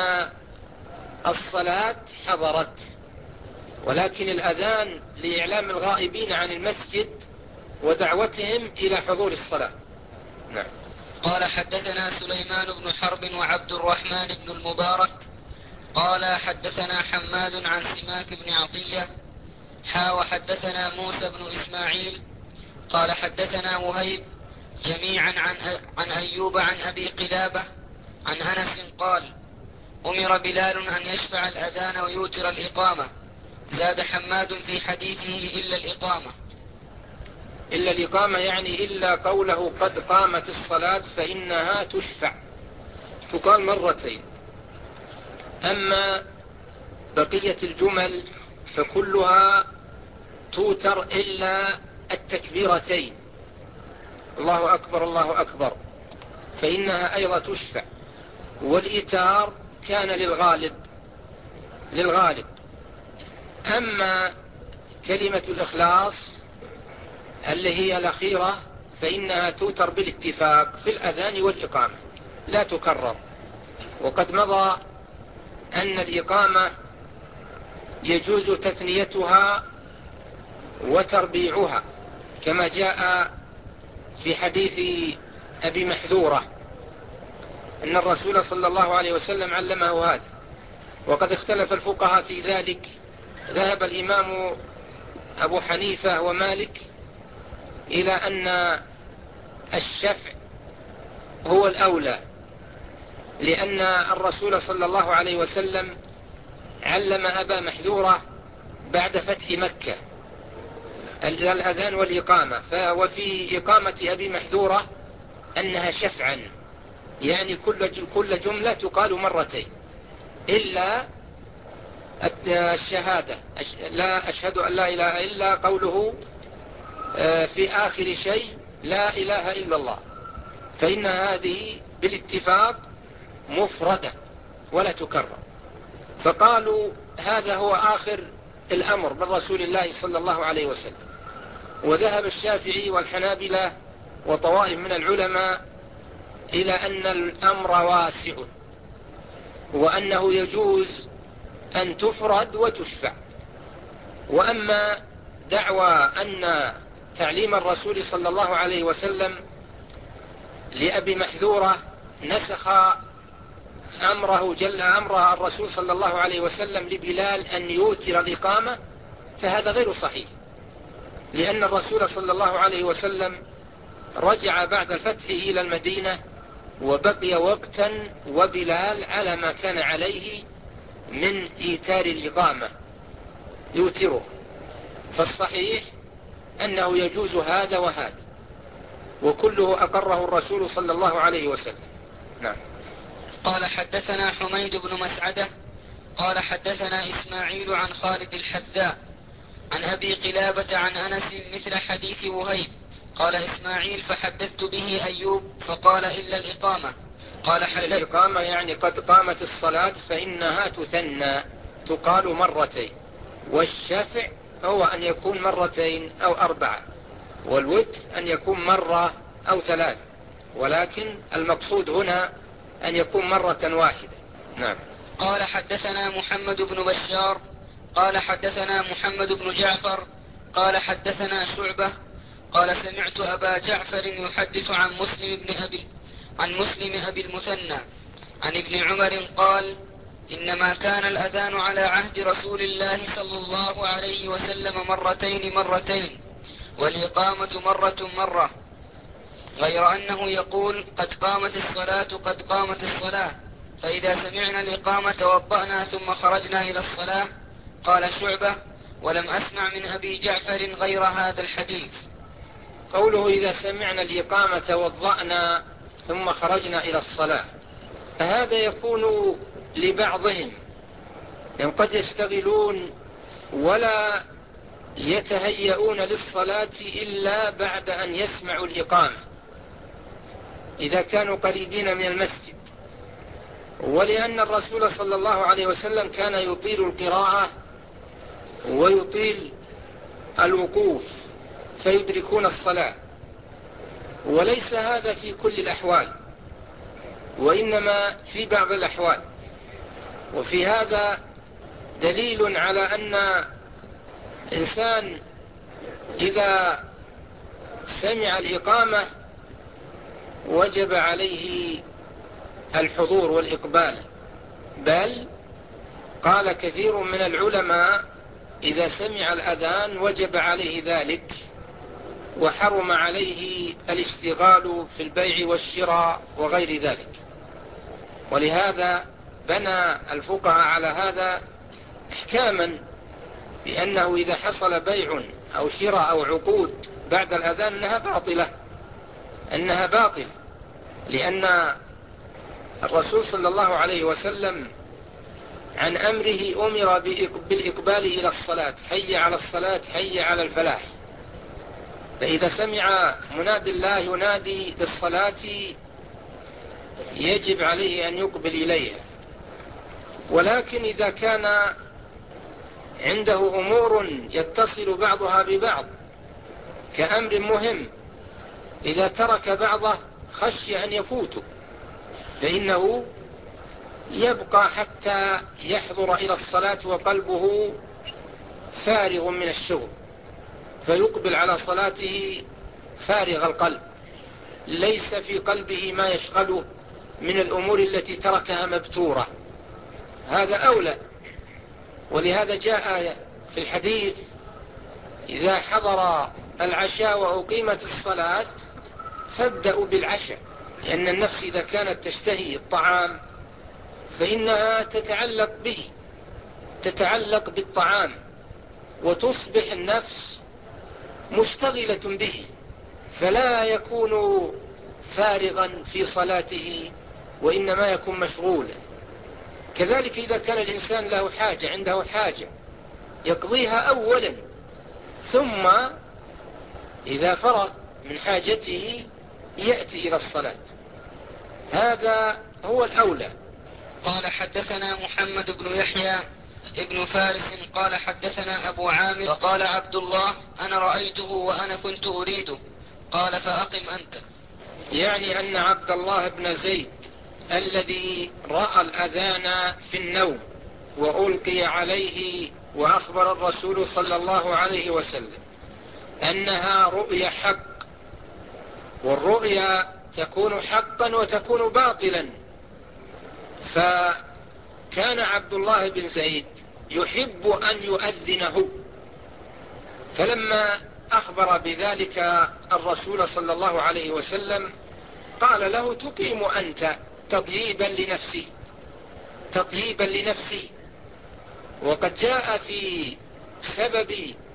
الصلاة حضرت، ولكن الأذان لإعلام الغائبين عن المسجد ودعوتهم إلى حضور الصلاة. نعم. قال حدثنا سليمان بن حرب وعبد الرحمن بن المبارك قال حدثنا حماد عن سماك بن عطية حا وحدثنا موسى بن إسماعيل قال حدثنا وهيب جميعا عن, عن أيوب عن أبي قلابة عن أنس قال أمر بلال أن يشفع الأذان ويوتر الإقامة. زاد حماد في حديثه إلا الإقامة. إلا الإقامة يعني إلا قوله قد قامت الصلاة فإنها تشفع، تقال مرتين. أما بقية الجمل فكلها توتر إلا التكبيرتين، الله أكبر الله أكبر، فإنها أيضا تشفع. والإيتار كان للغالب للغالب أما كلمة الإخلاص اللي هي الأخيرة فإنها توتر بالاتفاق في الأذان والإقامة، لا تكرر. وقد مضى أن الإقامة يجوز تثنيتها وتربيعها كما جاء في حديث أبي محذورة أن الرسول صلى الله عليه وسلم علمه هذا. وقد اختلف الفقهاء في ذلك، ذهب الإمام أبو حنيفة ومالك إلى أن الشفع هو الأولى، لأن الرسول صلى الله عليه وسلم علم أبا محذورة بعد فتح مكة الأذان والإقامة. وفي إقامة أبي محذورة أنها شفعا، يعني كل جملة تقال مرتين إلا الشهادة، لا أشهد أن لا إله إلا قوله في آخر شيء لا إله إلا الله، فإن هذه بالاتفاق مفردة ولا تكرر. فقالوا هذا هو آخر الأمر بالرسول الله صلى الله عليه وسلم. وذهب الشافعي والحنابلة وطوائف من العلماء إلى أن الأمر واسع، وأنه يجوز أن تفرد وتشفع. وأما دعوى أن تعليم الرسول صلى الله عليه وسلم لأبي محذورة نسخ أمره جل أمر الرسول صلى الله عليه وسلم لبلال أن يوتر الإقامة، فهذا غير صحيح، لأن الرسول صلى الله عليه وسلم رجع بعد الفتح إلى المدينة وبقي وقتا وبلال على ما كان عليه من إيتار الإقامة يوتره. فالصحيح أنه يجوز هذا وهذا، وكله أقره الرسول صلى الله عليه وسلم. نعم. قال حدثنا حميد بن مسعدة قال حدثنا إسماعيل عن خالد الحذاء عن أبي قلابة عن أنس مثل حديث وهيب. قال إسماعيل فحدثت به أيوب فقال إلا الإقامة. قال حدث الإقامة يعني قد قامت الصلاة فإنها تثنى، تقال مرتين. والشفع هو أن يكون مرتين أو أربعة، والوتر أن يكون مرة أو ثلاث، ولكن المقصود هنا أن يكون مرة واحدة. نعم. قال حدثنا محمد بن بشار قال حدثنا محمد بن جعفر قال حدثنا شعبة قال سمعت أبا جعفر يحدث عن مسلم بن أبي عن مسلم أبي المثنى عن ابن عمر قال إنما كان الأذان على عهد رسول الله صلى الله عليه وسلم مرتين مرتين، والإقامة مرة مرة، غير أنه يقول قد قامت الصلاة قد قامت الصلاة، فإذا سمعنا الإقامة توضأنا ثم خرجنا إلى الصلاة. قال شعبة ولم أسمع من أبي جعفر غير هذا الحديث. قوله إذا سمعنا الإقامة توضأنا ثم خرجنا إلى الصلاة، هذا يكون لبعضهم، يعني قد يشتغلون ولا يتهيئون للصلاة إلا بعد أن يسمعوا الإقامة، إذا كانوا قريبين من المسجد، ولأن الرسول صلى الله عليه وسلم كان يطيل القراءة ويطيل الوقوف فيدركون الصلاة. وليس هذا في كل الأحوال، وإنما في بعض الأحوال. وفي هذا دليل على أن الإنسان إذا سمع الإقامة وجب عليه الحضور والإقبال، بل قال كثير من العلماء إذا سمع الأذان وجب عليه ذلك، وحرم عليه الاشتغال في البيع والشراء وغير ذلك. ولهذا بنى الفقهاء على هذا احكاما بأنه إذا حصل بيع أو شراء أو عقود بعد الأذان أنها باطلة أنها باطلة لأن الرسول صلى الله عليه وسلم عن أمره أمر بالإقبال إلى الصلاة، حي على الصلاة حي على الفلاح. فإذا سمع مناد الله ينادي للصلاة يجب عليه أن يقبل إليها. ولكن إذا كان عنده أمور يتصل بعضها ببعض كأمر مهم، إذا ترك بعضه خشي أن يفوته، فإنه يبقى حتى يحضر إلى الصلاة وقلبه فارغ من الشغل، فيقبل على صلاته فارغ القلب، ليس في قلبه ما يشغله من الأمور التي تركها مبتورة. هذا أولى. ولهذا جاء في الحديث إذا حضر العشاء وأقيمت الصلاة فابدأوا بالعشاء، لأن النفس إذا كانت تشتهي الطعام فإنها تتعلق به، تتعلق بالطعام، وتصبح النفس مشتغلة به، فلا يكون فارغا في صلاته وإنما يكون مشغولا. كذلك إذا كان الإنسان له حاجة، عنده حاجة يقضيها أولا، ثم إذا فرغ من حاجته يأتي إلى الصلاة. هذا هو الأولى. قال حدثنا محمد بن يحيى ابن فارس قال حدثنا أبو عامر وقال عبد الله أنا رأيته وأنا كنت أريده قال فأقم أنت. يعني أن عبد الله بن زيد الذي رأى الأذان في النوم وألقي عليه وأخبر الرسول صلى الله عليه وسلم أنها رؤيا حق، والرؤيا تكون حقا وتكون باطلا، فكان عبد الله بن زيد يحب أن يؤذنه، فلما أخبر بذلك الرسول صلى الله عليه وسلم قال له تقيم أنت تطييبا لنفسه تطييبا لنفسه. وقد جاء في سبب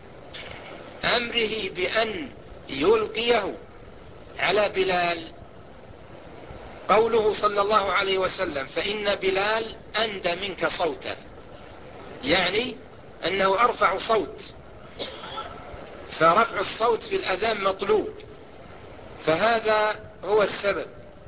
أمره بأن يلقيه على بلال قوله صلى الله عليه وسلم فإن بلال أندى منك صوتا، يعني أنه أرفع صوت، فرفع الصوت في الأذان مطلوب، فهذا هو السبب.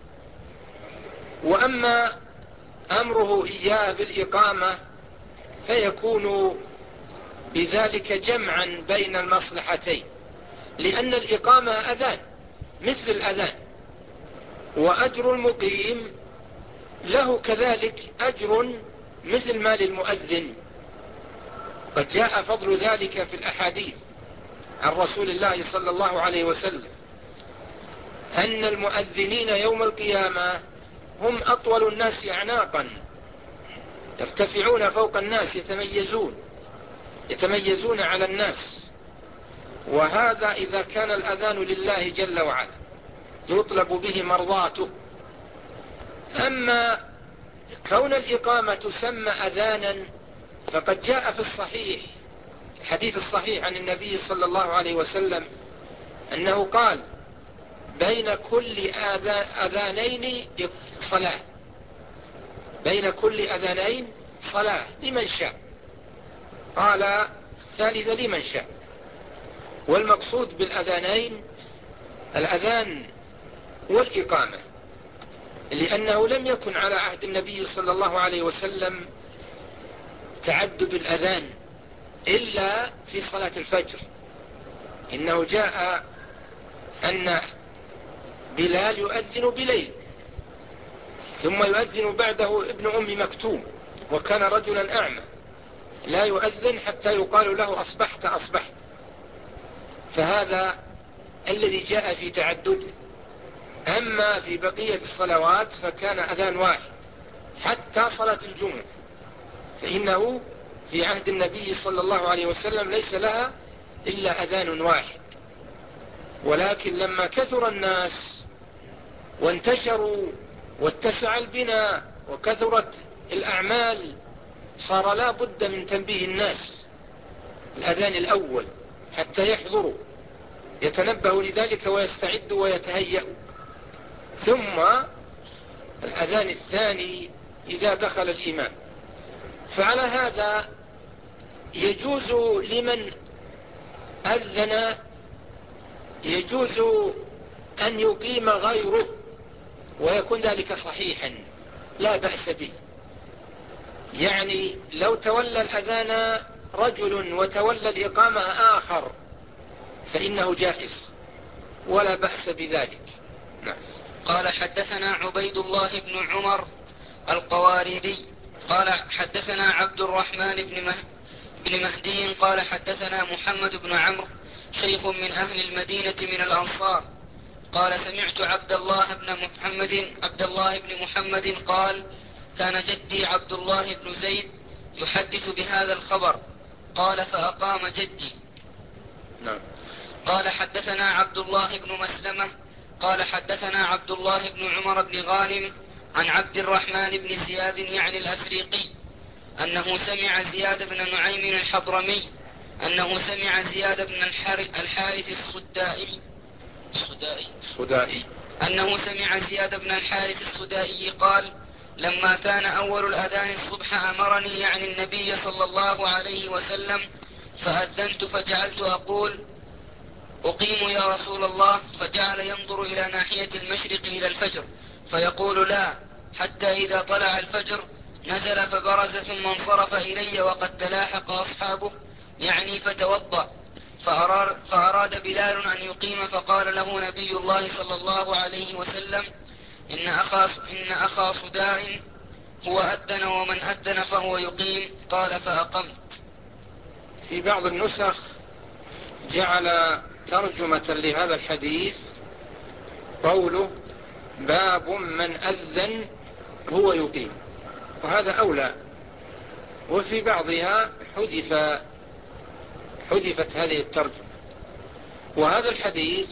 وأما أمره إياه بالإقامة فيكون بذلك جمعا بين المصلحتين، لأن الإقامة أذان مثل الأذان، وأجر المقيم له كذلك أجر مثل ما للمؤذن. قد جاء فضل ذلك في الأحاديث عن رسول الله صلى الله عليه وسلم أن المؤذنين يوم القيامة هم أطول الناس أعناقا، يرتفعون فوق الناس، يتميزون يتميزون على الناس. وهذا إذا كان الأذان لله جل وعلا يطلب به مرضاته. أما كون الإقامة تسمى أذانا فقد جاء في الصحيح الحديث الصحيح عن النبي صلى الله عليه وسلم أنه قال بين كل أذانين صلاة، بين كل أذانين صلاة لمن شاء، قال الثالثة لمن شاء. والمقصود بالأذانين الأذان والإقامة، لأنه لم يكن على عهد النبي صلى الله عليه وسلم تعدد الأذان إلا في صلاة الفجر. إنه جاء أن بلال يؤذن بليل ثم يؤذن بعده ابن أم مكتوم، وكان رجلا أعمى لا يؤذن حتى يقال له أصبحت أصبحت. فهذا الذي جاء في تعدده. أما في بقية الصلوات فكان أذان واحد حتى صلاة الجمعة، فإنه في عهد النبي صلى الله عليه وسلم ليس لها إلا أذان واحد. ولكن لما كثر الناس وانتشروا واتسع البناء وكثرت الأعمال صار لا بد من تنبيه الناس الأذان الأول حتى يحضروا يتنبهوا لذلك ويستعدوا ويتهيئوا، ثم الأذان الثاني إذا دخل الإمام. فعلى هذا يجوز لمن أذن يجوز أن يقيم غيره ويكون ذلك صحيحا لا بأس به. يعني لو تولى الأذان رجل وتولى الإقامة آخر فإنه جائز ولا بأس بذلك. نعم. قال حدثنا عبيد الله بن عمر القواريري قال حدثنا عبد الرحمن بن, مه... بن مهدي قال حدثنا محمد بن عمرو شيخ من أهل المدينة من الأنصار قال سمعت عبد الله بن محمد عبد الله بن محمد قال كان جدي عبد الله بن زيد يحدث بهذا الخبر قال فأقام جدي. نعم. قال حدثنا عبد الله بن مسلمة قال حدثنا عبد الله بن عمر بن غانم عن عبد الرحمن بن زياد يعني الأفريقي أنه سمع زياد بن نعيم الحضرمي أنه سمع زياد بن الحارث الصدائي الصدائي الصدائي أنه سمع زياد بن الحارث الصدائي قال لما كان أول الأذان الصبح أمرني يعني النبي صلى الله عليه وسلم فأذنت فجعلت أقول أقيم يا رسول الله، فجعل ينظر إلى ناحية المشرق إلى الفجر فيقول لا، حتى إذا طلع الفجر نزل فبرز ثم انصرف إلي وقد تلاحق أصحابه يعني فتوضأ، فأراد, فأراد بلال أن يقيم فقال له نبي الله صلى الله عليه وسلم إن أخا, إن أخا صداء هو أذن ومن أذن فهو يقيم. قال فأقمت. في بعض النسخ جعل ترجمة لهذا الحديث قوله باب من أذن هو يقيم، وهذا أولى. وفي بعضها حذف حذفت هذه الترجمة. وهذا الحديث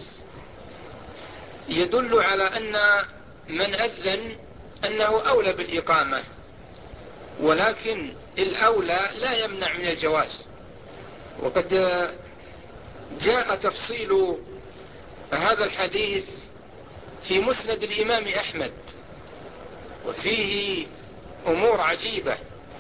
يدل على أن من أذن أنه أولى بالإقامة، ولكن الأولى لا يمنع من الجواز. وقد جاء تفصيل هذا الحديث في مسند الإمام أحمد وفيه أمور عجيبة،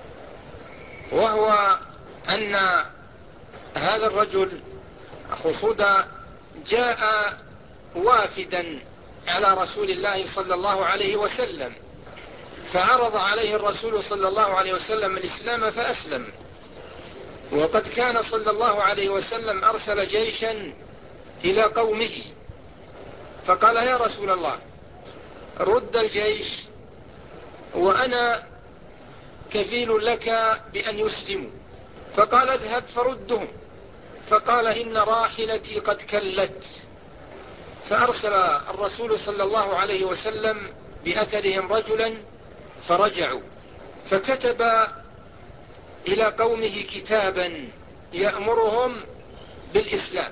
وهو أن هذا الرجل أخو صدى جاء وافدا على رسول الله صلى الله عليه وسلم، فعرض عليه الرسول صلى الله عليه وسلم الإسلام فأسلم. وقد كان صلى الله عليه وسلم أرسل جيشا إلى قومه فقال يا رسول الله رد الجيش وأنا كفيل لك بأن يسلموا، فقال اذهب فردهم، فقال إن راحلتي قد كلت، فأرسل الرسول صلى الله عليه وسلم بأثرهم رجلا فرجعوا، فكتب إلى قومه كتابا يأمرهم بالإسلام،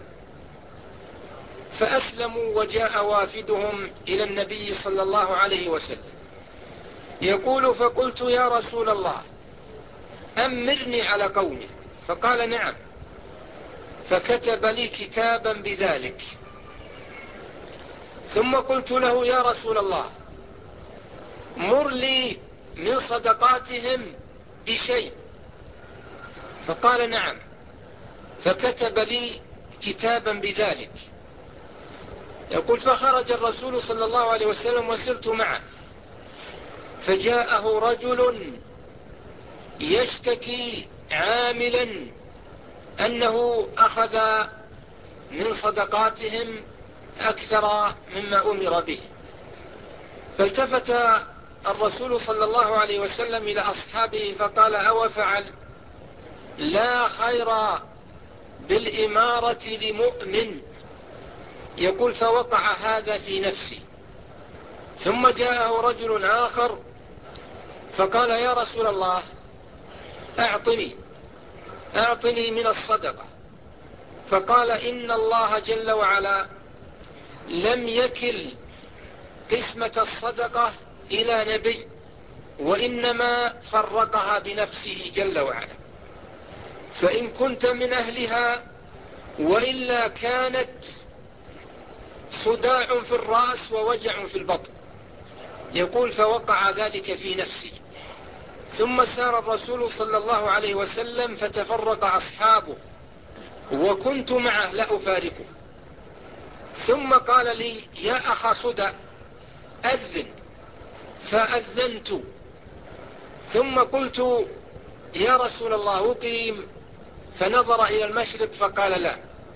فأسلموا وجاء وافدهم إلى النبي صلى الله عليه وسلم يقول فقلت يا رسول الله أمرني على قومي، فقال نعم، فكتب لي كتابا بذلك. ثم قلت له يا رسول الله مر لي من صدقاتهم بشيء، فقال نعم، فكتب لي كتابا بذلك. يقول فخرج الرسول صلى الله عليه وسلم وسرت معه فجاءه رجل يشتكي عاملا أنه أخذ من صدقاتهم أكثر مما أمر به. فالتفت الرسول صلى الله عليه وسلم إلى أصحابه فقال: أو فعل؟ لا خير بالإمارة لمؤمن. يقول: فوقع هذا في نفسي. ثم جاءه رجل آخر فقال: يا رسول الله أعطني أعطني من الصدقة. فقال: إن الله جل وعلا لم يكل قسمة الصدقة إلى نبي، وإنما فرقها بنفسه جل وعلا، فإن كنت من أهلها وإلا كانت صداع في الرأس ووجع في البطن. يقول: فوقع ذلك في نفسي. ثم سار الرسول صلى الله عليه وسلم فتفرق أصحابه وكنت معه لا أفارقه. ثم قال لي: يا أخا صدى أذن. فأذنت. ثم قلت: يا رسول الله أقيم؟ فنظر إلى المشرق فقال: لا.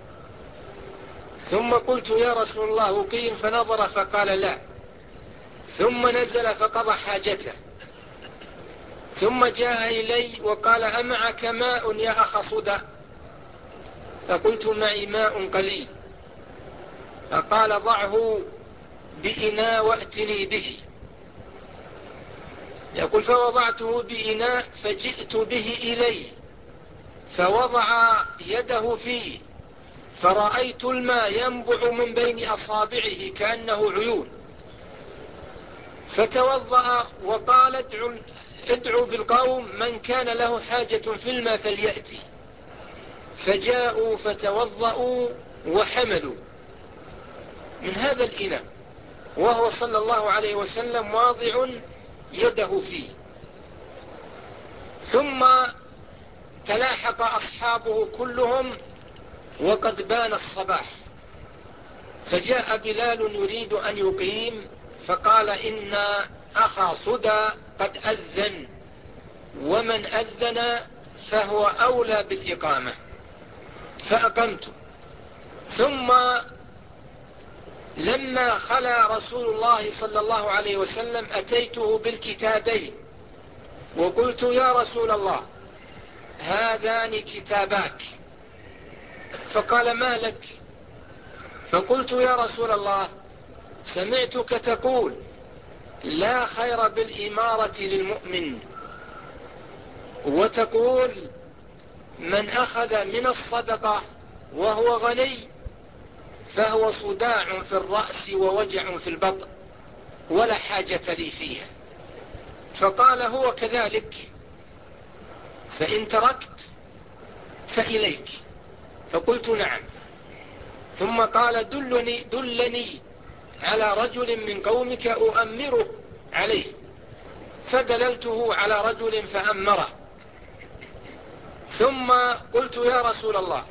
ثم قلت: يا رسول الله أقيم؟ فنظر فقال: لا. ثم نزل فقضى حاجته. ثم جاء إلي وقال: أمعك ماء يا أخ صدى؟ فقلت: معي ماء قليل. فقال: ضعه بإناء وأتني به. يقول: فوضعته بإناء فجئت به إلي فوضع يده فيه فرأيت الماء ينبع من بين أصابعه كأنه عيون. فتوضأ وقال: ادعوا, ادعوا بالقوم من كان له حاجة في الماء فليأتي. فجاءوا فتوضأوا وحملوا من هذا الإناء وهو صلى الله عليه وسلم واضع يده فيه. ثم تلاحق أصحابه كلهم وقد بان الصباح، فجاء بلال يريد أن يقيم فقال: إن أخا صدى قد أذن، ومن أذن فهو أولى بالإقامة. فأقمت. ثم لما خلا رسول الله صلى الله عليه وسلم أتيته بالكتابين وقلت: يا رسول الله هذان كتاباك. فقال: ما لك؟ فقلت: يا رسول الله سمعتك تقول: لا خير بالإمارة للمؤمن، وتقول: من أخذ من الصدقة وهو غني فهو صداع في الرأس ووجع في البطن ولا حاجة لي فيها. فقال: هو كذلك، فإن تركت فإليك. فقلت: نعم. ثم قال: دلني, دلني على رجل من قومك أؤمره عليه. فدللته على رجل فأمره. ثم قلت: يا رسول الله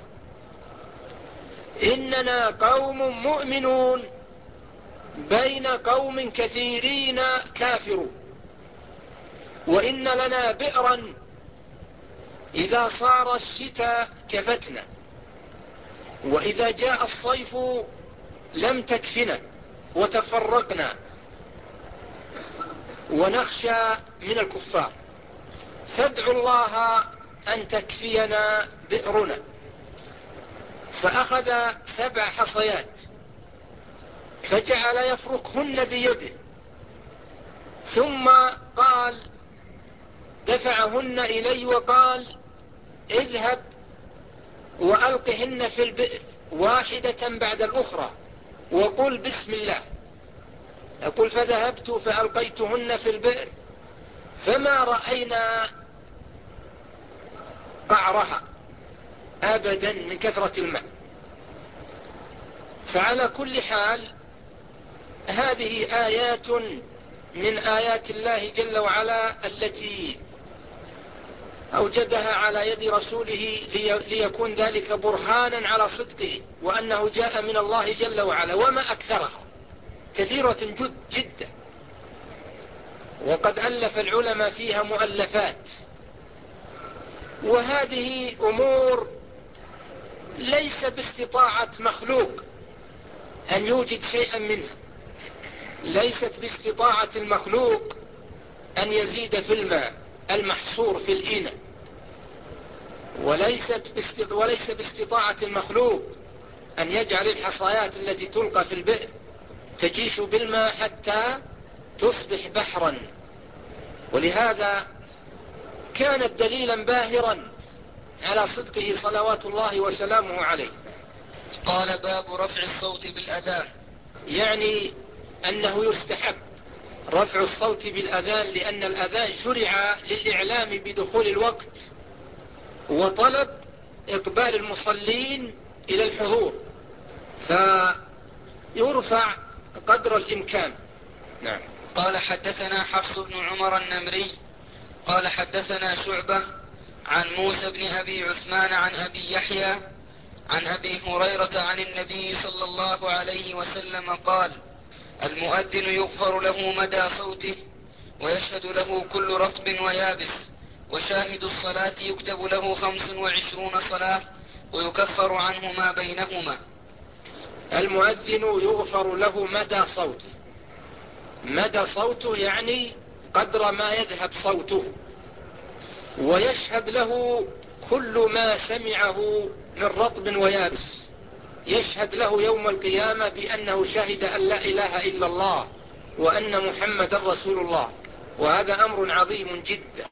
إننا قوم مؤمنون بين قوم كثيرين كافرون، وإن لنا بئرا إذا صار الشتاء كفتنا، وإذا جاء الصيف لم تكفنا وتفرقنا، ونخشى من الكفار، فادعوا الله أن تكفينا بئرنا. فأخذ سبع حصيات فجعل يفركهن بيده، ثم قال دفعهن إلي وقال: اذهب وألقهن في البئر واحدة بعد الأخرى وقل بسم الله. يقول: فذهبت فألقيتهن في البئر فما رأينا قعرها أبدا من كثرة الماء. فعلى كل حال هذه آيات من آيات الله جل وعلا التي أوجدها على يد رسوله ليكون ذلك برهانا على صدقه وأنه جاء من الله جل وعلا، وما أكثرها كثيرة جد جدا. وقد ألف العلماء فيها مؤلفات، وهذه أمور ليس باستطاعة مخلوق أن يوجد شيئا منها، ليست باستطاعة المخلوق أن يزيد في الماء المحصور في الإناء، وليست باستط... وليس باستطاعة المخلوق أن يجعل الحصيات التي تلقى في البئر تجيش بالماء حتى تصبح بحرا. ولهذا كانت دليلا باهرا على صدقه صلوات الله وسلامه عليه. قال باب رفع الصوت بالأذان، يعني أنه يستحب رفع الصوت بالأذان، لأن الأذان شرع للإعلام بدخول الوقت وطلب إقبال المصلين إلى الحضور، فيرفع قدر الإمكان. نعم. قال حدثنا حفص بن عمر النمري قال حدثنا شعبة عن موسى بن أبي عثمان عن أبي يحيى عن أبي هريرة عن النبي صلى الله عليه وسلم قال: المؤذن يغفر له مدى صوته ويشهد له كل رطب ويابس، وشاهد الصلاة يكتب له خمس وعشرون صلاة ويكفر عنه ما بينهما. المؤذن يغفر له مدى صوته، مدى صوته يعني قدر ما يذهب صوته، ويشهد له كل ما سمعه من رطب ويابس، يشهد له يوم القيامة بأنه شهد أن لا إله إلا الله وأن محمد رسول الله، وهذا أمر عظيم جدا.